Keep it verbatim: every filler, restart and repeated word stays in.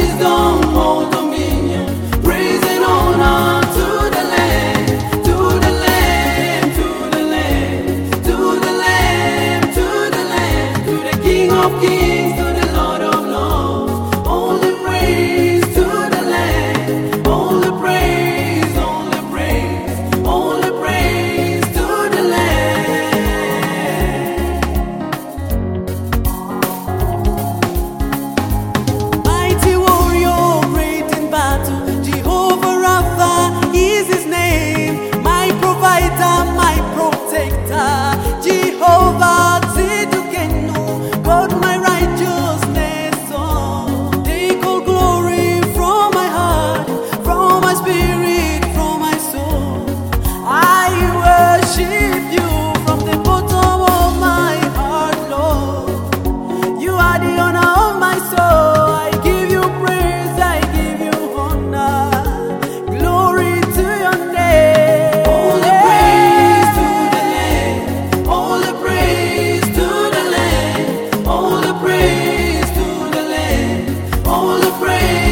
wisdom, all dominion, praise and honor to the Lamb, to the Lamb, to the Lamb, to the Lamb, to the Lamb, to the King of Kings, to the Lord of Lords. All the praise to the Lamb, all the praise, all the praise, all the praise to the Lamb. Mighty warrior, great in battle, Jehovah Rapha is his name. My provider, my protector, Jehovah Tsidkenu, God my righteousness. Oh, take all glory from my heart, from my spirit, from my soul. I worship you from the bottom of my heart, Lord. You are the honor of my soul. I give you praise, I give you honor. Glory to your name. All the praise to the Lamb, all the praise to the Lamb, all the praise to the Lamb, all the praise.